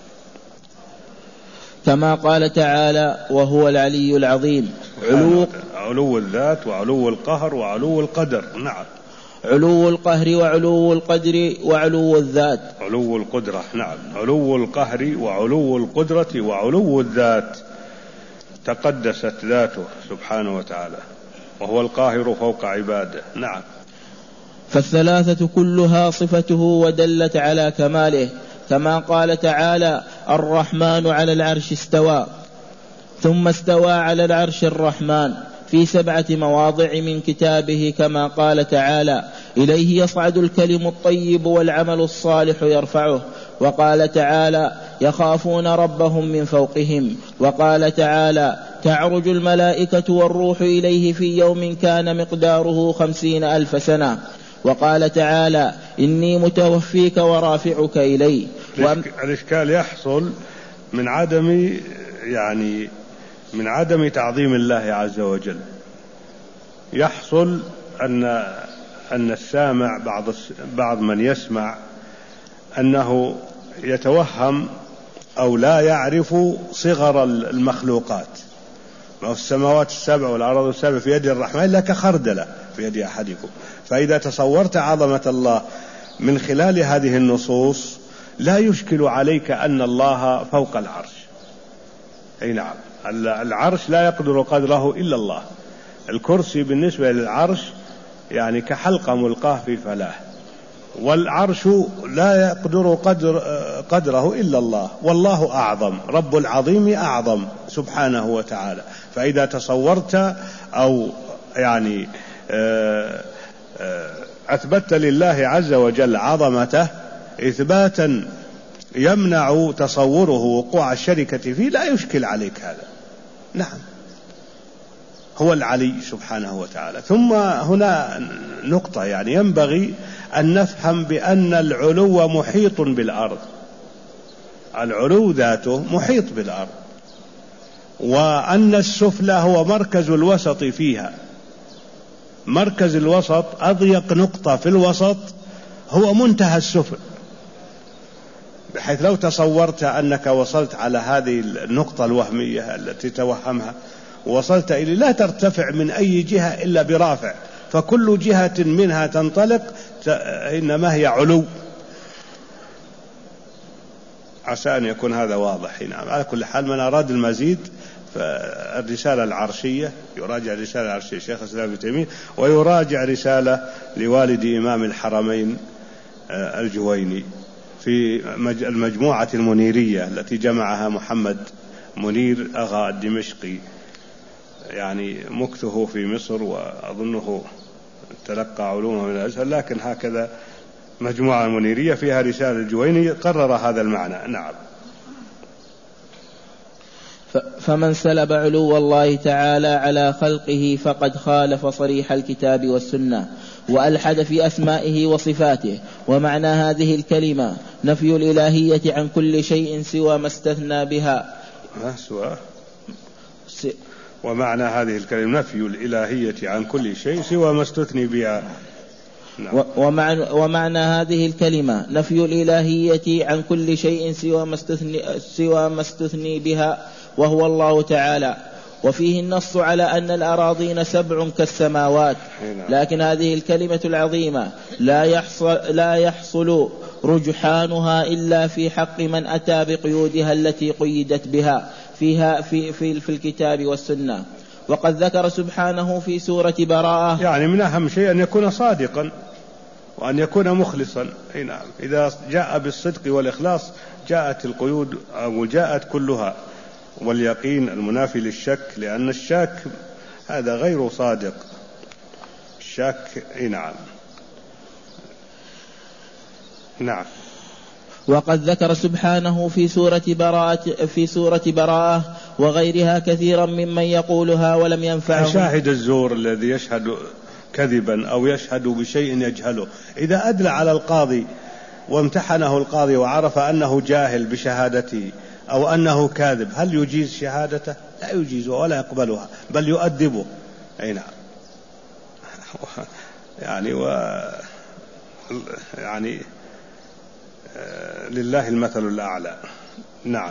كما قال تعالى وهو العلي العظيم علو, علو الذات وعلو القهر وعلو القدر. نعم. علو القهر وعلو القدر وعلو الذات. علو القدرة. نعم. علو القهر وعلو القدرة وعلو الذات تقدست ذاته سبحانه وتعالى وهو القاهر فوق عباده. نعم. فالثلاثة كلها صفته ودلت على كماله كما قال تعالى الرحمن على العرش استوى ثم استوى على العرش الرحمن في سبعة مواضع من كتابه كما قال تعالى إليه يصعد الكلم الطيب والعمل الصالح يرفعه. وقال تعالى يخافون ربهم من فوقهم. وقال تعالى تعرج الملائكة والروح إليه في يوم كان مقداره خمسين ألف سنة. وقال تعالى إني متوفيك ورافعك إلي. الإشكال يحصل من عدم يعني من عدم تعظيم الله عز وجل. يحصل أن أن السامع بعض بعض من يسمع أنه يتوهم أو لا يعرف صغر المخلوقات ما هو السماوات السبع والأرض السبع في يد الرحمن إلا كخردلة في يد أحدكم. فإذا تصورت عظمة الله من خلال هذه النصوص لا يشكل عليك أن الله فوق العرش. أي نعم، العرش لا يقدر قدره إلا الله. الكرسي بالنسبة للعرش يعني كحلقة ملقاه في فلاة، والعرش لا يقدر قدر قدره إلا الله، والله أعظم، رب العظيم أعظم سبحانه وتعالى. فإذا تصورت أو يعني أثبت لله عز وجل عظمته إثباتا يمنع تصوره وقوع الشركة فيه لا يشكل عليك هذا. نعم، هو العلي سبحانه وتعالى. ثم هنا نقطة يعني ينبغي أن نفهم بأن العلو محيط بالأرض، العلو ذاته محيط بالأرض، وأن السفلى هو مركز الوسط فيها. مركز الوسط أضيق نقطة في الوسط هو منتهى السفل، بحيث لو تصورت أنك وصلت على هذه النقطة الوهمية التي توهمها وصلت إليه لا ترتفع من أي جهة إلا برافع، فكل جهة منها تنطلق إنما هي علو. عسى أن يكون هذا واضح. نعم، على كل حال من أراد المزيد فالرسالة العرشية يراجع الرسالة العرشية شيخ الإسلام ابن تيمية، ويراجع رسالة لوالد إمام الحرمين الجويني في المجموعة المنيرية التي جمعها محمد منير أغا الدمشقي، يعني مكثه في مصر وأظنه تلقى علومه من الأزهر، لكن هكذا مجموعة المنيرية فيها رسالة الجويني قرر هذا المعنى. نعم. فمن سلب علو الله تعالى على خلقه فقد خالف صريح الكتاب والسنة وألحد في أسمائه وصفاته. ومعنى هذه الكلمة نفي الإلهية عن كل شيء سوى ما استثنى بها. سوى س... ومعنى هذه الكلمة نفي الإلهية عن كل شيء سوى ما استثني بها. نعم. ومعنى, ومعنى هذه الكلمة نفي الإلهية عن كل شيء سوى ما استثني, سوى ما استثني بها وهو الله تعالى. وفيه النص على أن الأراضين سبع كالسماوات، لكن هذه الكلمة العظيمة لا يحصل, لا يحصل رجحانها إلا في حق من أتى بقيودها التي قيدت بها فيها في, في, في الكتاب والسنة. وقد ذكر سبحانه في سورة براءة، يعني من أهم شيء أن يكون صادقا وأن يكون مخلصا. نعم، إذا جاء بالصدق والإخلاص جاءت القيود أو جاءت كلها، واليقين المنافي للشك، لأن الشك هذا غير صادق. الشك نعم. نعم. وقد ذكر سبحانه في سورة براءة في سورة براءة وغيرها كثيرا ممن يقولها ولم ينفعه. شاهد الزور الذي يشهد كذبا أو يشهد بشيء يجهله، إذا أدلى على القاضي وامتحنه القاضي وعرف أنه جاهل بشهادته أو أنه كاذب، هل يجيز شهادته؟ لا يجيزها ولا يقبلها، بل يؤدبه. أي نعم. يعني و يعني لله المثل الأعلى. نعم.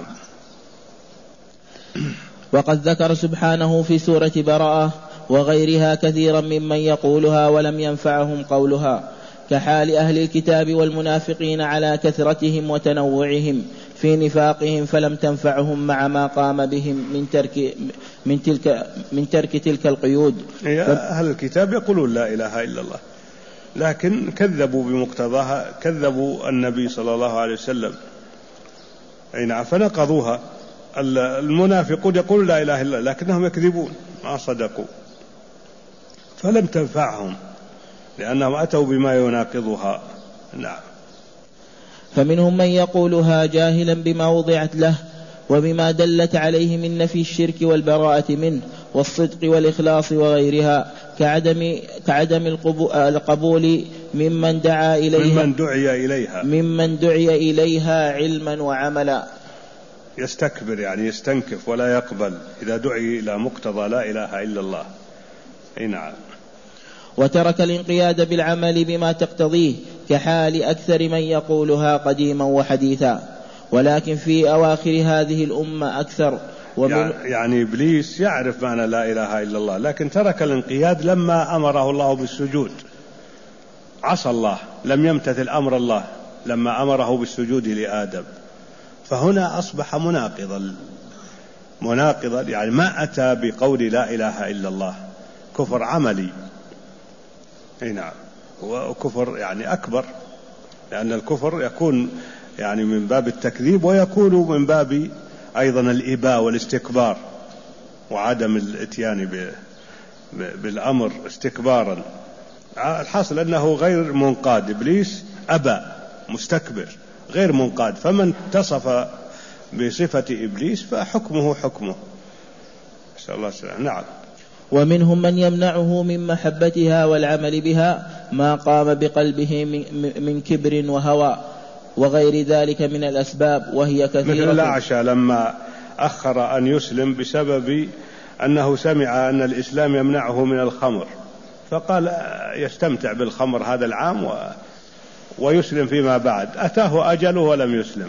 وقد ذكر سبحانه في سورة براءة وغيرها كثيرا ممن يقولها ولم ينفعهم قولها، كحال أهل الكتاب والمنافقين على كثرتهم وتنوعهم في نفاقهم فلم تنفعهم مع ما قام بهم من ترك من تلك من ترك تلك القيود. أهل الكتاب يقولون لا إله إلا الله، لكن كذبوا بمقتضاها، كذبوا النبي صلى الله عليه وسلم، أي نعم، فنقضوها. المنافقون يقولون لا إله إلا الله لكنهم يكذبون، ما صدقوا، فلم تنفعهم لأنهم أتوا بما يناقضها. نعم. فمنهم من يقولها جاهلا بما وضعت له وبما دلت عليه من نفي الشرك والبراءة منه والصدق والإخلاص وغيرها، كعدم كعدم القبول ممن دعا إليها ممن دعي إليها ممن دعي إليها علما وعملا. يستكبر يعني يستنكف ولا يقبل إذا دعي إلى مقتضى لا إله إلا الله. أي نعم. وترك الانقياد بالعمل بما تقتضيه، كحال أكثر من يقولها قديما وحديثا، ولكن في أواخر هذه الأمة أكثر. يعني إبليس يعرف معنى لا إله إلا الله، لكن ترك الانقياد لما أمره الله بالسجود، عصى الله، لم يمتثل أمر الله لما أمره بالسجود لآدم، فهنا أصبح مناقضا مناقضا يعني ما أتى بقول لا إله إلا الله، كفر عملي. نعم، وكفر يعني أكبر، لأن الكفر يكون يعني من باب التكذيب، ويكون من باب أيضا الإباء والاستكبار وعدم الاتيان بالأمر استكبارا. الحاصل أنه غير منقاد، إبليس أبى مستكبر غير منقاد، فمن اتصف بصفة إبليس فحكمه حكمه، نسأل الله السلامة. نعم. ومنهم من يمنعه من محبتها والعمل بها ما قام بقلبه من كبر وهوى وغير ذلك من الأسباب، وهي كثيرة. مثل الأعشى لما أخر أن يسلم بسبب أنه سمع أن الإسلام يمنعه من الخمر، فقال يستمتع بالخمر هذا العام و... ويسلم فيما بعد، أتاه أجله ولم يسلم.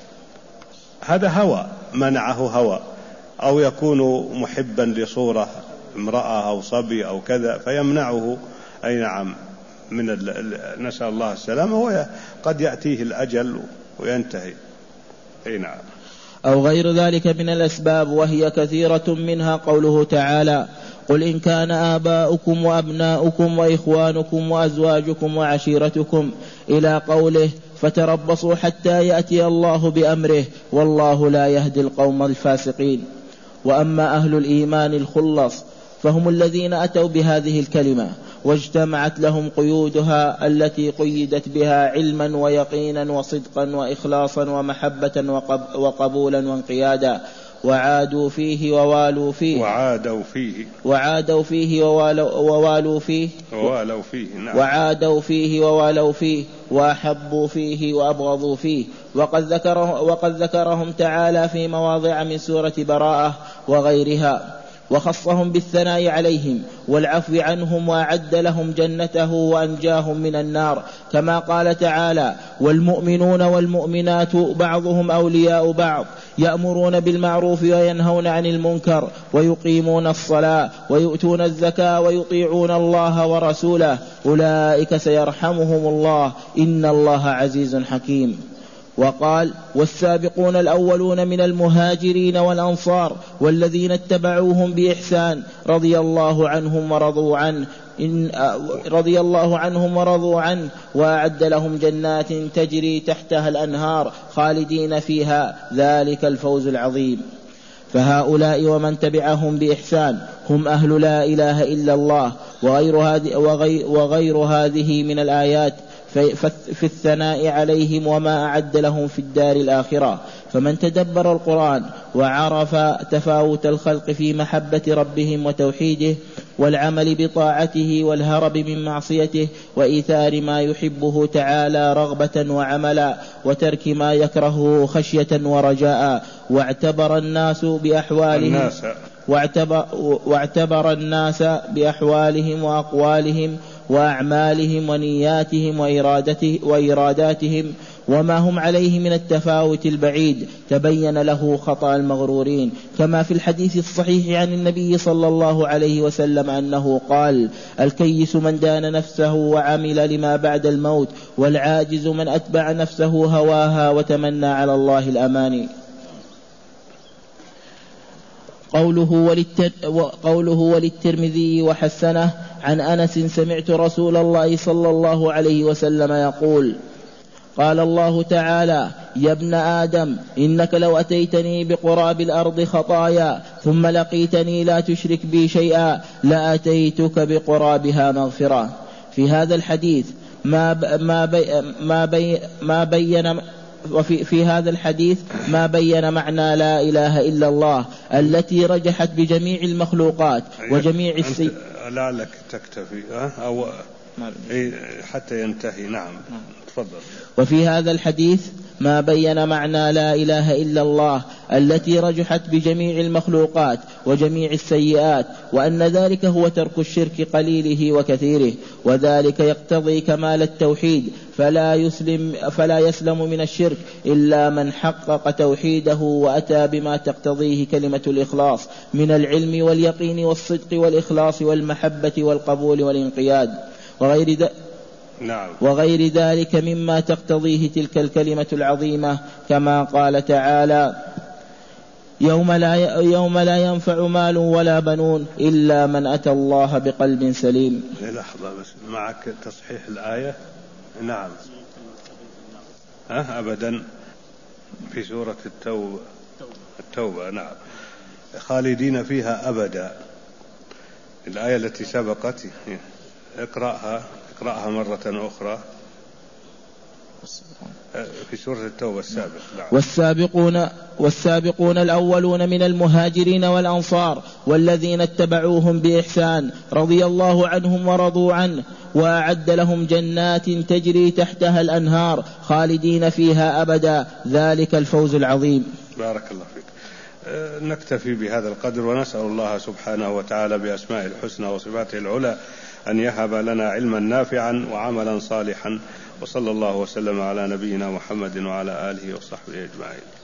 هذا هوى، منعه هوى، أو يكون محبا لصورة امرأة أو صبي أو كذا فيمنعه، أي نعم، من ال... نسأل الله السلامة، وقد يأتيه الأجل وينتهي. أي نعم. أو غير ذلك من الأسباب، وهي كثيرة، منها قوله تعالى: قل إن كان آباؤكم وأبناؤكم وإخوانكم وأزواجكم وعشيرتكم، إلى قوله: فتربصوا حتى يأتي الله بأمره والله لا يهدي القوم الفاسقين. وأما أهل الإيمان الخلص فهم الذين أتوا بهذه الكلمة واجتمعت لهم قيودها التي قيدت بها علما ويقينا وصدقا وإخلاصا ومحبة وقبولا وانقيادا، وعادوا فيه ووالوا فيه وعادوا فيه وعادوا فيه ووالوا, ووالوا فيه ووالوا فيه نعم. وعادوا فيه ووالوا فيه وأحبوا فيه وأبغضوا فيه. وقد ذكره وقد ذكرهم تعالى في مواضع من سورة براءة وغيرها، وخصهم بالثناء عليهم والعفو عنهم، وأعد لهم جنته وأنجاهم من النار، كما قال تعالى: والمؤمنون والمؤمنات بعضهم أولياء بعض يأمرون بالمعروف وينهون عن المنكر ويقيمون الصلاة ويؤتون الزكاة ويطيعون الله ورسوله أولئك سيرحمهم الله إن الله عزيز حكيم. وقال: والسابقون الأولون من المهاجرين والأنصار والذين اتبعوهم بإحسان رضي الله عنهم ورضوا عنه إن رضي الله عنهم ورضوا عنه وأعد لهم جنات تجري تحتها الأنهار خالدين فيها، ذلك الفوز العظيم. فهؤلاء ومن تبعهم بإحسان هم أهل لا إله إلا الله، وغير هذه, وغير وغير هذه من الآيات في الثناء عليهم وما أعد لهم في الدار الآخرة. فمن تدبر القرآن وعرف تفاوت الخلق في محبة ربهم وتوحيده والعمل بطاعته والهرب من معصيته وإيثار ما يحبه تعالى رغبة وعملا وترك ما يكرهه خشية ورجاء، واعتبر الناس بأحوالهم الناس. واعتبر, واعتبر الناس بأحوالهم وأقوالهم وأعمالهم ونياتهم وإراداتهم وما هم عليه من التفاوت البعيد، تبين له خطأ المغرورين، كما في الحديث الصحيح عن النبي صلى الله عليه وسلم أنه قال: الكيس من دان نفسه وعمل لما بعد الموت، والعاجز من أتبع نفسه هواها وتمنى على الله الأماني. قوله, وللتر... قوله وللترمذي وحسنه عن أنس: سمعت رسول الله صلى الله عليه وسلم يقول: قال الله تعالى: يا ابن آدم إنك لو أتيتني بقراب الأرض خطايا ثم لقيتني لا تشرك بي شيئا لأتيتك بقرابها مغفرة. في هذا الحديث ما ب... ما بي... ما, بي... ما بين وفي في هذا الحديث ما بين معنى لا إله إلا الله التي رجحت بجميع المخلوقات وجميع السي... لعلك تكتفي أو حتى ينتهي. نعم تفضل. وفي هذا الحديث ما بين معنى لا إله إلا الله التي رجحت بجميع المخلوقات وجميع السيئات، وأن ذلك هو ترك الشرك قليله وكثيره، وذلك يقتضي كمال التوحيد، فلا يسلم, فلا يسلم من الشرك إلا من حقق توحيده وأتى بما تقتضيه كلمة الإخلاص من العلم واليقين والصدق والإخلاص والمحبة والقبول والانقياد وغير ذلك. نعم. وغير ذلك مما تقتضيه تلك الكلمة العظيمة، كما قال تعالى: يوم لا, يوم لا ينفع مال ولا بنون إلا من أتى الله بقلب سليم. لحظة بس، معك تصحيح الآية؟ نعم. أه أبدا في سورة التوبة. التوبة نعم، خالدين فيها أبدا. الآية التي سبقت اقرأها اقرأها مرة أخرى في سورة التوبة السابق. والسابقون, والسابقون الأولون من المهاجرين والأنصار والذين اتبعوهم بإحسان رضي الله عنهم ورضوا عنه، وأعد لهم جنات تجري تحتها الأنهار خالدين فيها أبدا، ذلك الفوز العظيم. بارك الله فيك. نكتفي بهذا القدر، ونسأل الله سبحانه وتعالى بأسماء الحسنى وصفاته العلى أن يهب لنا علما نافعا وعملا صالحا، وصلى الله وسلم على نبينا محمد وعلى آله وصحبه أجمعين.